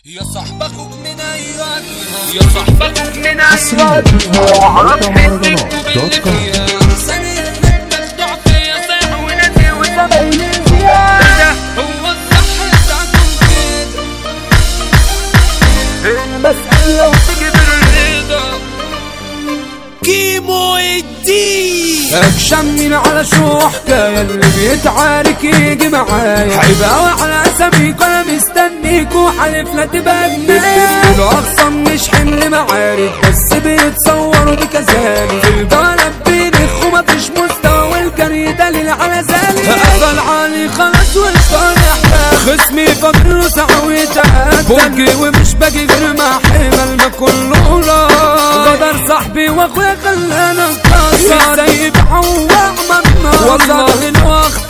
يا صاحبك من ايوان يا صاحبك من ايوان وعرف حدك وبالنبيا ثانية منك ضعف يا صاح ونسي وزبايني زيادة هو الصح بتاعكم كده المسألة وتجيب الرضا كيمو الدين اكشمين على شو حكاية اللي بيتعارك يجي معايا حيبقى على اساميك وانا مستنيك وحلف لا تبقى جنان اصلا مش حمل معارك بس بيتصوروا بكذلك في البلد بينخ ومفيش مستوى والجري دليل على ذلك اقبل علي خلاص والشهر احباب خصمي فاكره ساعة ويتقدم ومش باجي غير مع حمل ما كله لا غدر صاحبي واخويا خلانا نتكسر زي بحوق ممنوع والله الوقت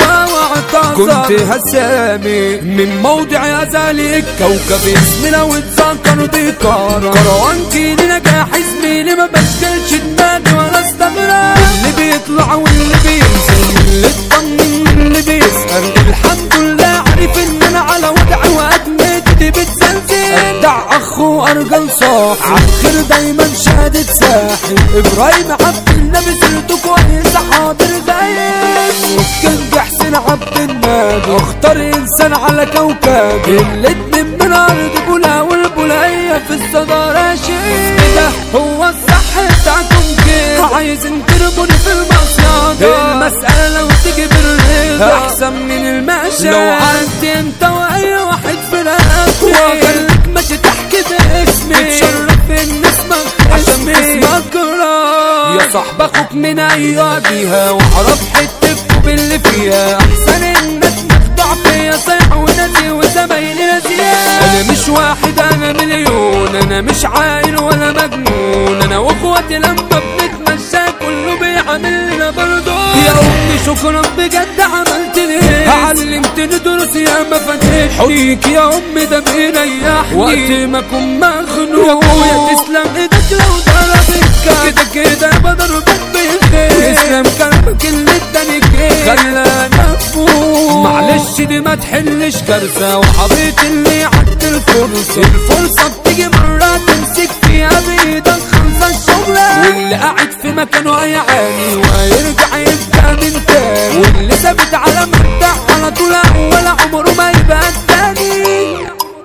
كنت هسامي من موضع ذلك كوكب اسمي لو اتذكر بكارة كروان كيني نجاح زميلي ما بشكلش دماغي ولا استغرب اللي بيطلع واللي بينزل اللي اطمن اللي بيسأل الحمد لله عارف ان انا على وضعي وادمتي بتزلزل ادع اخ وارجل صاحي عالخير دايما شهادة ساحل ابراهيم عبد النبي سيرته كويسة حاضر غايب كنت حسين عبد النبي اختار انسان على كوكب الاتنين من ارض بولا والبولاية في الصدارة شيء ده هو الصح بتاعكم كده عايزين تربوني في المصيادة المسألة لو تيجي بالرضا احسن من المشي لو عرفت انت واي واحد في رقبتي وخليك ماشي تحكي باسمي تشرف ان اسمك عشان اسمك راح يا صاحب اخوك من اياديها واعرف حتتكوا باللي فيها احسن انك مخدوع فيا صيح وناسي وزمايلي ناسيها انا مش واحد انا مليون انا مش عايل ولا مجنون انا واخواتي لما بنتمشى كله بيعاملنا برضو يا امي شكرا بجد عملت ليه علمتني دروس يا ما فتحت حقيك يا امي ده بيريحني وقت ما اكون مخنوق يا ابويا تسلم ايدك لو ضربك كده كده بضربك بالخير يسلم كلامك اللي اداني خير خلاني افوق معلش دي ما تحلش كارثه وحبيت اللي عدى الفرصه بتيجي مرة تمسك فيها بايدك خمسة الشغلة واللي قاعد في مكانه هيعاني وهيرجع يبقى من تاني واللي ثابت على مبدأ على طول ولا عمره ما يبقى التاني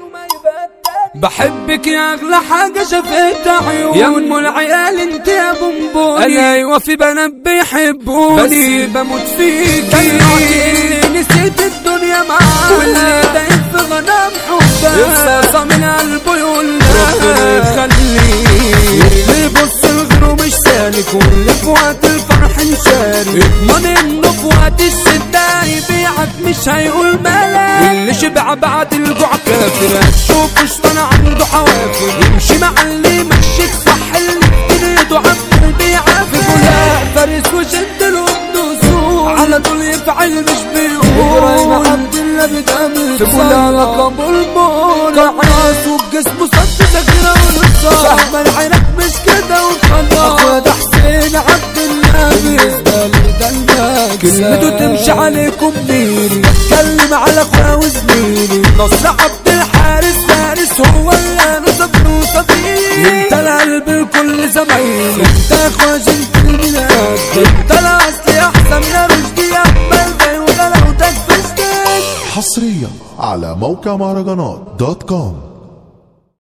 بحبك يا اغلى حاجة شافتها عيوني يا ام العيال انت يا بونبوني انا ايوه في بنات بيحبوني بس بموت فيكي نسيت الدنيا معاك واللي دايب في غنام حبك الصاصة من قلبه يقول ربنا يخليك اللي يبص لغيره مش سالك واللي في وقت الفرح نشارك اضمن انه في وقت الشدة يبيعك مش هيقول مالك واللي شبع بعد الجوع كافر هتشوفه شطان عنده حوافر يمشي مع اللي يمشيك صح اللي بتريده عمال بيعافر فلان فارس وشد له النسور على طول يفعل مش بيقول ابراهيم عبد الله بيتعمل في فلان لقب المول كعراس وبجسمه صد تجرى ونصار شحمل عينك مش كده وخلاص اخويا ده حسين عبد النبي بالنسبة لي ده المكسب كلمته تمشي عليكم ميري اتكلم على اخويا وزميلي نصر عبد الحارس فارس هو اللي انا صبر وصديقي انت القلب لكل زمايلي انت اخويا جنتلمين انت الاصلي احسن يا رشدي يا قبل وغلاوتك في سكين حصريا على موقع مهرجانات .com